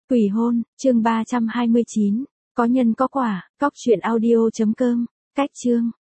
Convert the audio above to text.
Quỷ hôn, chương 329. Có nhân có quả, cóc truyện audio.com. Cách chương.